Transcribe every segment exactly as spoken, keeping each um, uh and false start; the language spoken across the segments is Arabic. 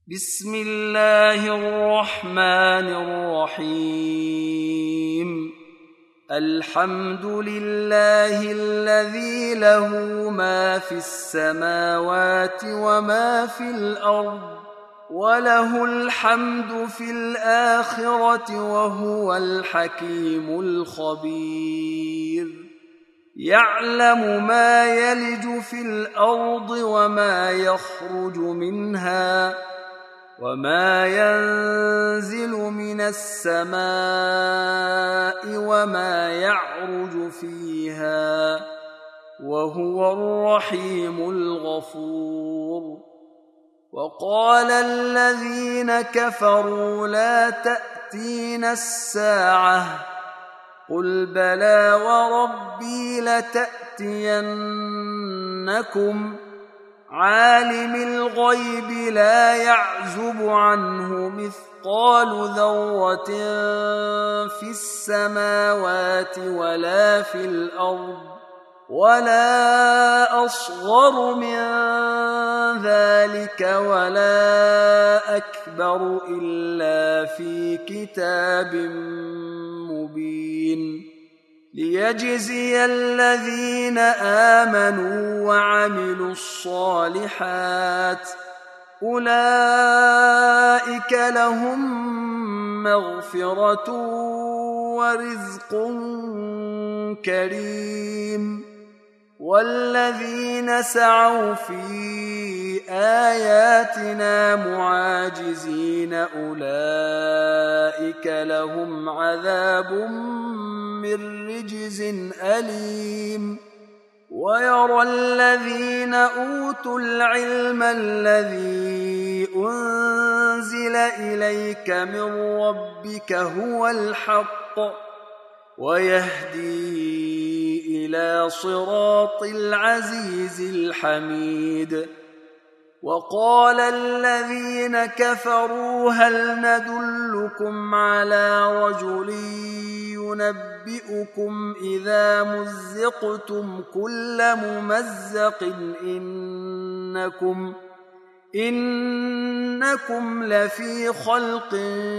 بسم الله الرحمن الرحيم الحمد لله الذي له ما في السماوات وما في الأرض وله الحمد في الآخرة وهو الحكيم الخبير يعلم ما يلج في الأرض وما يخرج منها وما ينزل من السماء وما يعرج فيها وهو الرحيم الغفور وقال الذين كفروا لا تأتينا الساعة قل بلى وربي لتأتينكم عالم الغيب لا يعزب عنه مثقال ذرة في السماوات ولا في الأرض ولا أصغر من ذلك ولا أكبر إلا في كتاب مبين ليجزي الذين آمنوا وعملوا الصالحات أولئك لهم مغفرة ورزق كريم والذين سعوا في آياتنا معاجزين أولئك لهم عذاب من رجز أليم ويرى الذين أوتوا العلم الذي أنزل إليك من ربك هو الحق ويهدي إلى صراط العزيز الحميد وقال الذين كفروا هل ندلكم على رجل ينبئكم إذا مزقتم كل ممزق إنكم إنكم لفي خلق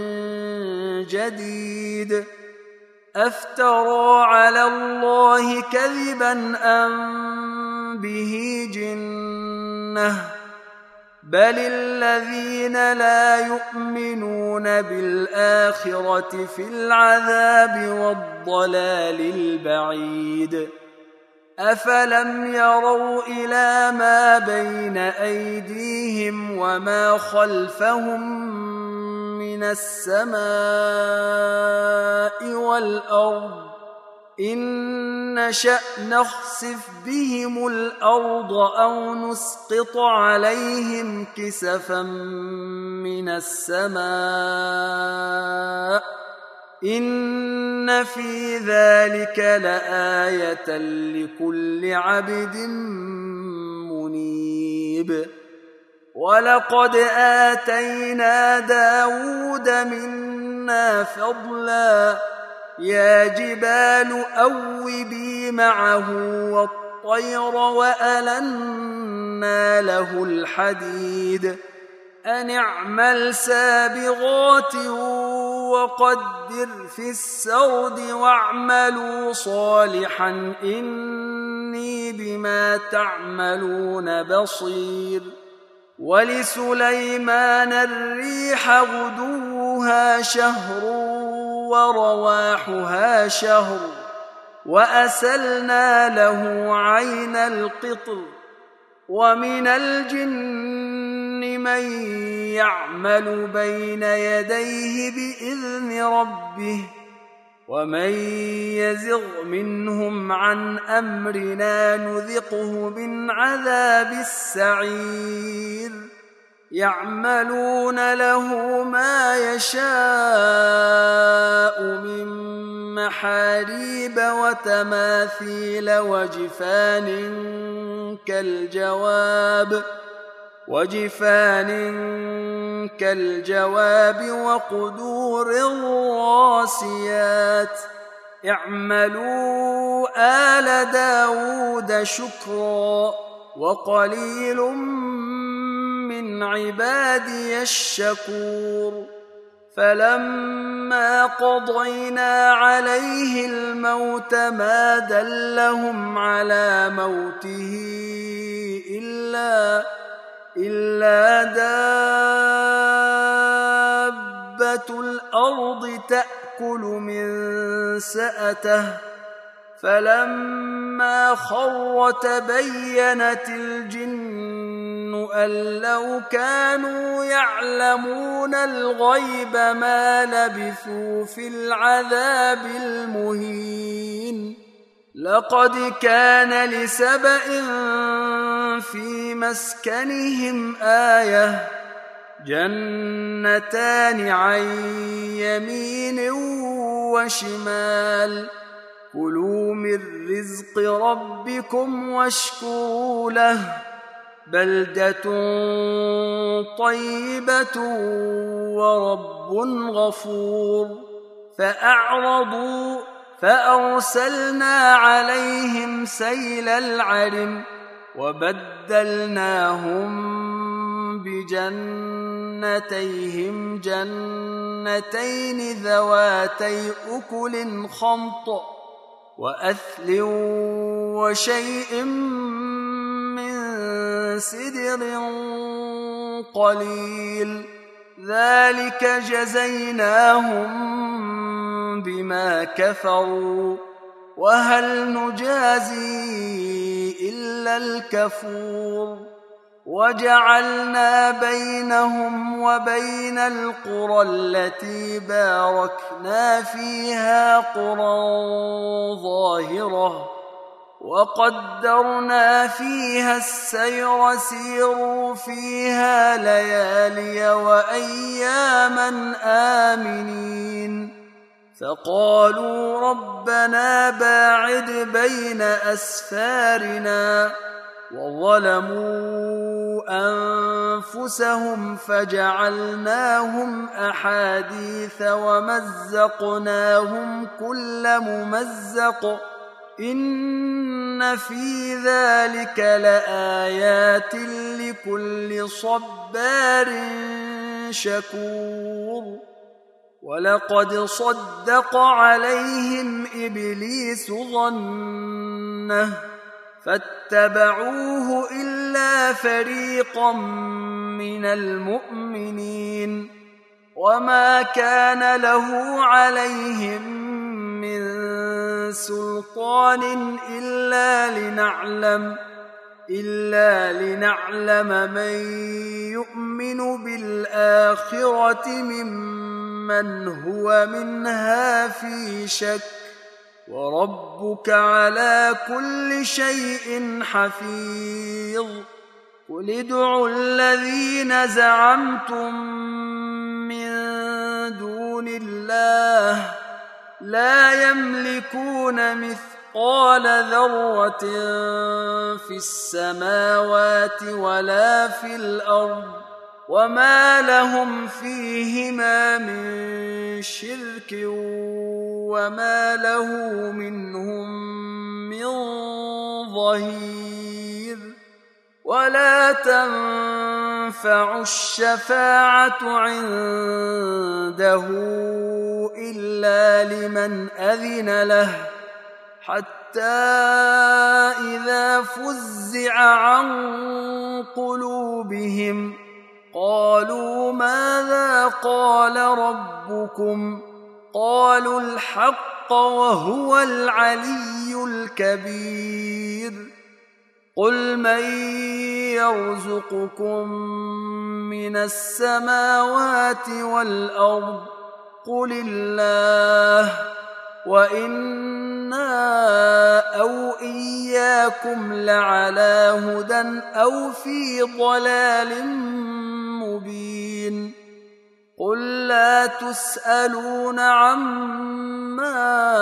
جديد أفترى على الله كذبا أم به جنة بل الذين لا يؤمنون بالآخرة في العذاب والضلال البعيد أفلم يروا إلى ما بين أيديهم وما خلفهم من السماء والأرض إن نشأ نخسف بهم الأرض أو نسقط عليهم كسفا من السماء إن في ذلك لآية لكل عبد منيب ولقد آتينا داود منا فضلا يا جبال أوبي معه والطير وألنا له الحديد أن اعمل سابغات وقدر في السرد واعملوا صالحا إني بما تعملون بصير ولسليمان الريح غدوها شهر ورواحها شهر وأسلنا له عين القطر ومن الجن من يعمل بين يديه بإذن ربه ومن يزغ منهم عن أمرنا نذقه من عذاب السعير يعملون له ما يشاء من محاريب وتماثيل وجفان كالجواب وجفان كالجواب وقدور الراسيات اعملوا آل داود شكرا وقليل من من عبادي الشكور فلما قضينا عليه الموت ما دلهم على موته إلا, إلا دابة الأرض تأكل من سأته فلما خر تبينت الجن أن لو كانوا يعلمون الغيب ما لبثوا في العذاب المهين لقد كان لسبإ في مسكنهم آية جنتان عن يمين وشمال كلوا من رزق ربكم واشكروا له بلدة طيبة ورب غفور فأعرضوا فأرسلنا عليهم سيل العرم وبدلناهم بجنتيهم جنتين ذواتي أكل خمط وأثل وشيء من سدر قليل ذلك جزيناهم بما كفروا وهل نجازي إلا الكفور وجعلنا بينهم وبين القرى التي باركنا فيها قرى ظاهرة وقدرنا فيها السير سيروا فيها ليالي وأياما آمنين فقالوا ربنا باعد بين أسفارنا وظلموا أنفسهم فجعلناهم أحاديث ومزقناهم كل ممزق إن في ذلك لآيات لكل صبار شكور ولقد صدق عليهم إبليس ظنه فاتبعوه إلا فريقا من المؤمنين وما كان له عليهم من سلطان إلا لنعلم إلا لنعلم من يؤمن بالآخرة ممن هو منها في شك وربك على كل شيء حفيظ قل ادعوا الذين زعمتم من دون الله لا يملكون مثقال ذرة في السماوات ولا في الأرض وما لهم فيهما من شرك وما له منهم من ظهير ولا تنفع الشفاعة عنده إلا لمن أذن له حتى إذا فزع عن قلوبهم قالوا ماذا قال ربكم قالوا الحق وهو العلي الكبير قل من يرزقكم من السماوات والأرض قل الله وإنا أو إياكم لعلى هدى أو في ضلال مبين قل لا تسألون عما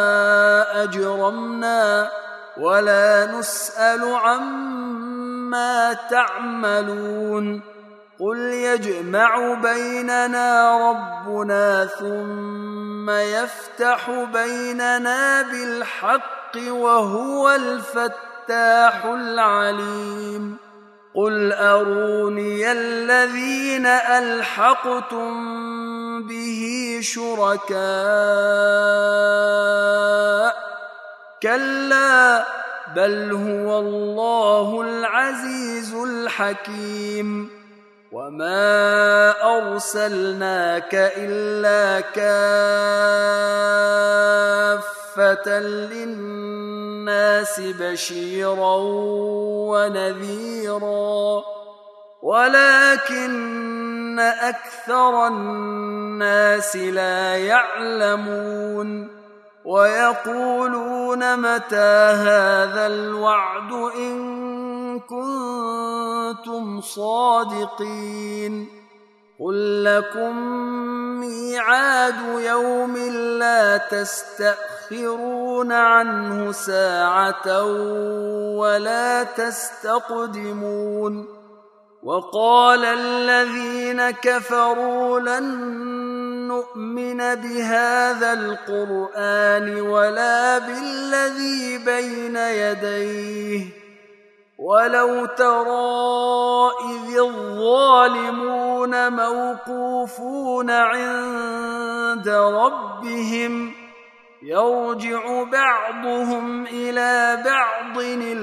أجرمنا ولا نسأل عما تعملون قل يجمع بيننا ربنا ثم يفتح بيننا بالحق وهو الفتاح العليم قل أروني الذين ألحقتم به شركاء كلا بل هو الله العزيز الحكيم وما أرسلناك إلا كافة للناس بشيرا ونذيرا ولكن أكثر الناس لا يعلمون ويقولون متى هذا الوعد إن كنتم صادقين قل لكم ميعاد يوم لا تستأخرون عنه ساعة ولا تستقدمون وقال الذين كفروا لن نؤمن بهذا القرآن ولا بالذي بين يديه ولو ترى إذ الظالمون موقوفون عند ربهم يرجع بعضهم إلى بعض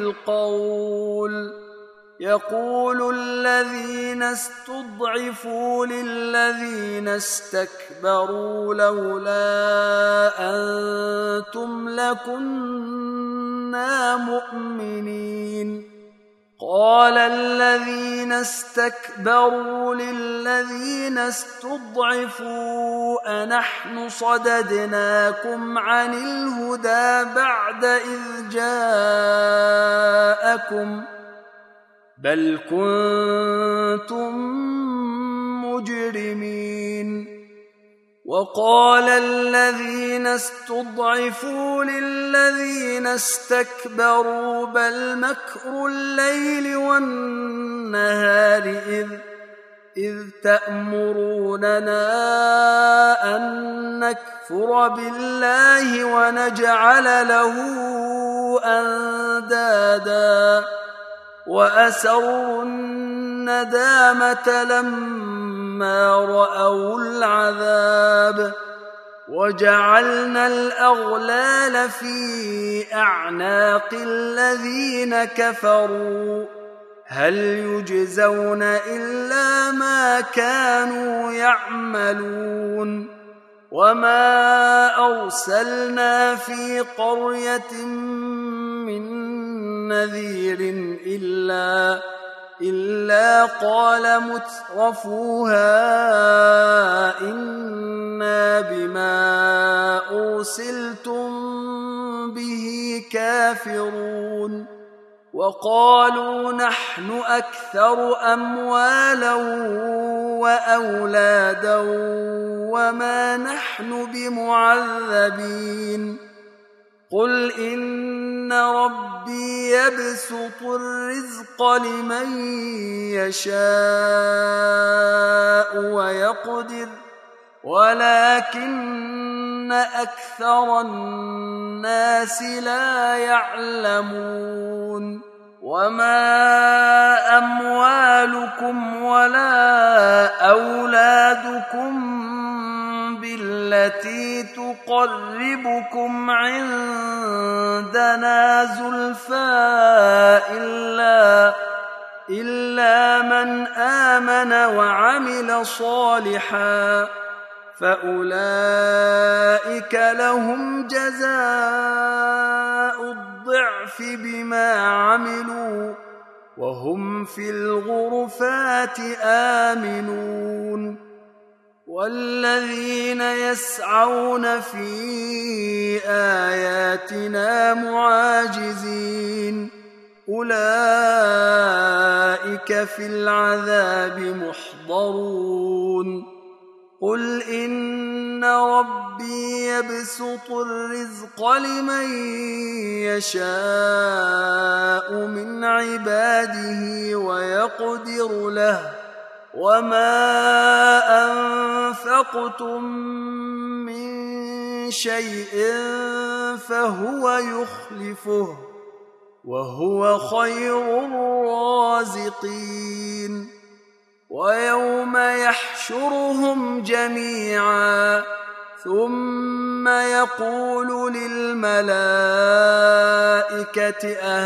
القول يقول الذين استضعفوا للذين استكبروا لولا أنتم لكنا مؤمنين قال الذين استكبروا للذين استضعفوا أنحن صددناكم عن الهدى بعد إذ جاءكم بل كنتم مجرمين وقال الذين استضعفوا للذين استكبروا بل مكر الليل والنهار إذ, إذ تأمروننا أن نكفر بالله ونجعل له أندادا وأسروا الندامة لما رأوا العذاب وجعلنا الأغلال في أعناق الذين كفروا هل يجزون إلا ما كانوا يعملون وما أرسلنا في قرية من نذير إلا, إلا قال مترفوها إنا بما أرسلتم به كافرون وقالوا نحن أكثر أموالا وأولادا وما نحن بمعذبين قل إن ربي يبسط الرزق لمن يشاء ويقدر ولكن أكثر الناس لا يعلمون وما أموالكم ولا أولادكم بالتي تقربكم عندنا زلفى إلا, إلا من آمن وعمل صالحا فأولئك لهم جزاء الضعف بما عملوا وهم في الغرفات آمنون والذين يسعون في آياتنا معاجزين أولئك في العذاب محضرون قل إن ربي يبسط الرزق لمن يشاء من عباده ويقدر له وما أنفقتم من شيء فهو يخلفه وهو خير الرازقين ويوم يحشرهم جميعا ثم يقول للملائكة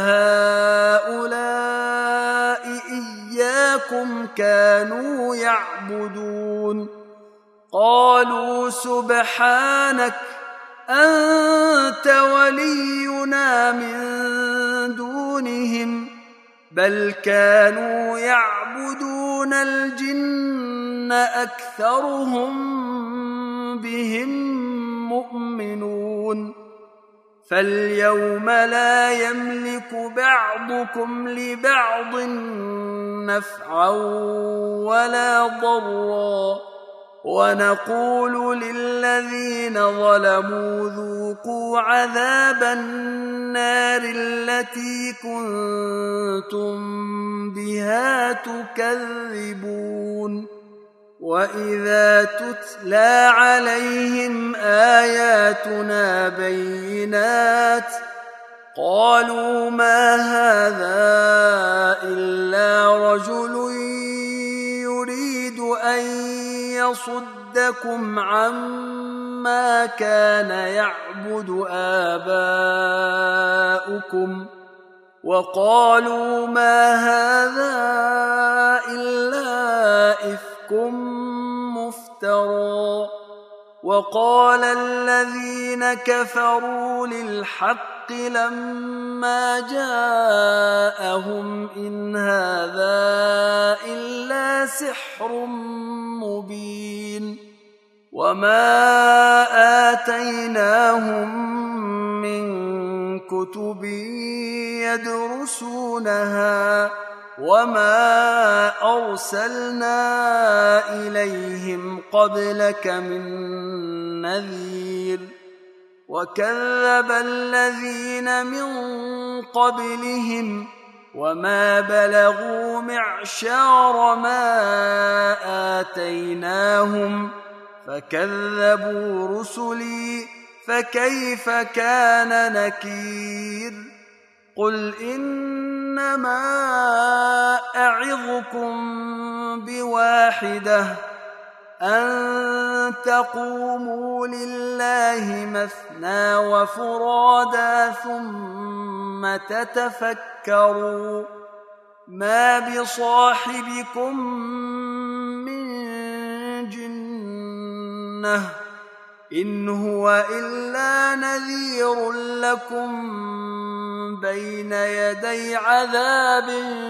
أهؤلاء إياكم كانوا يعبدون قالوا سبحانك أنت ولينا من دونهم بل كانوا يعبدون الجن أكثرهم بهم مؤمنون فاليوم لا يملك بعضكم لبعض نفعا ولا ضرا ونقول للذين ظلموا ذوقوا عذاب النار التي كنتم بها تكذبون وإذا تتلى عليهم آياتنا بينات قالوا ما هذا إلا رجل يريد أن يصدكم عما كان يعبد آباؤكم وقالوا ما هذا إلا إفك مفترى وقال الذين كفروا للحق لما جاءهم إن هذا إلا سحر مبين وما آتيناهم من كتب يدرسونها وما أرسلنا إليهم قبلك من نذير وكذب الذين من قبلهم وما بلغوا معشار ما آتيناهم فكذبوا رسلي فكيف كان نكير قل إنما أعظكم بواحدة أن تقوموا لله مثنى وفرادا ثم تتفكروا ما بصاحبكم من جنة إن هو إلا نذير لكم بين يدي عذاب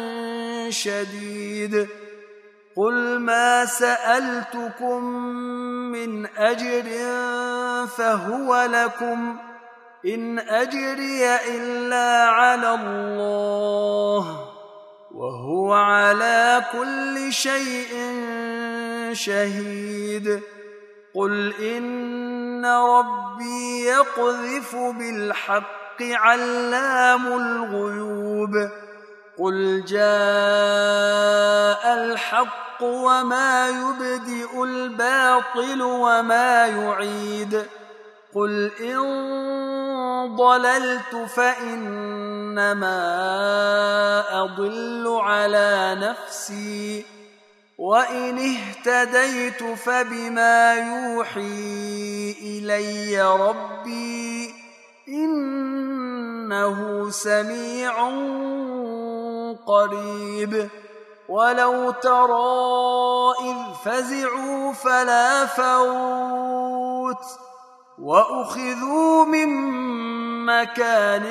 شديد قل ما سألتكم من أجر فهو لكم إن أجري إلا على الله وهو على كل شيء شهيد قل إن ربي يقذف بالحق علام الغيوب قل جاء الحق وما يبدئ الباطل وما يعيد قل إن ضللت فإنما أضل على نفسي وإن اهتديت فبما يوحي إلي ربي إنه سميع قريب ولو ترى إذ فزعوا فلا فوت وأخذوا من مكان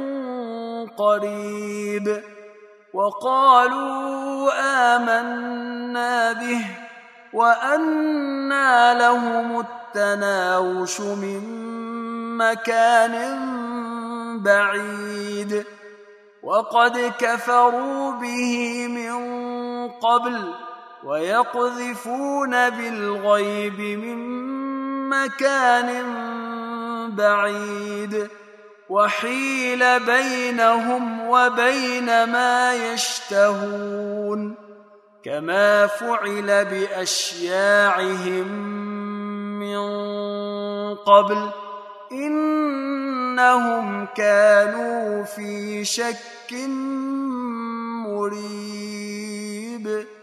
قريب وقالوا آمنا به وأنى لهم التناوش من مكان بعيد وقد كفروا به من قبل ويقذفون بالغيب من مكان بعيد وحيل بينهم وبين ما يشتهون كما فعل بأشياعهم من قبل إن إنهم كانوا في شك مريب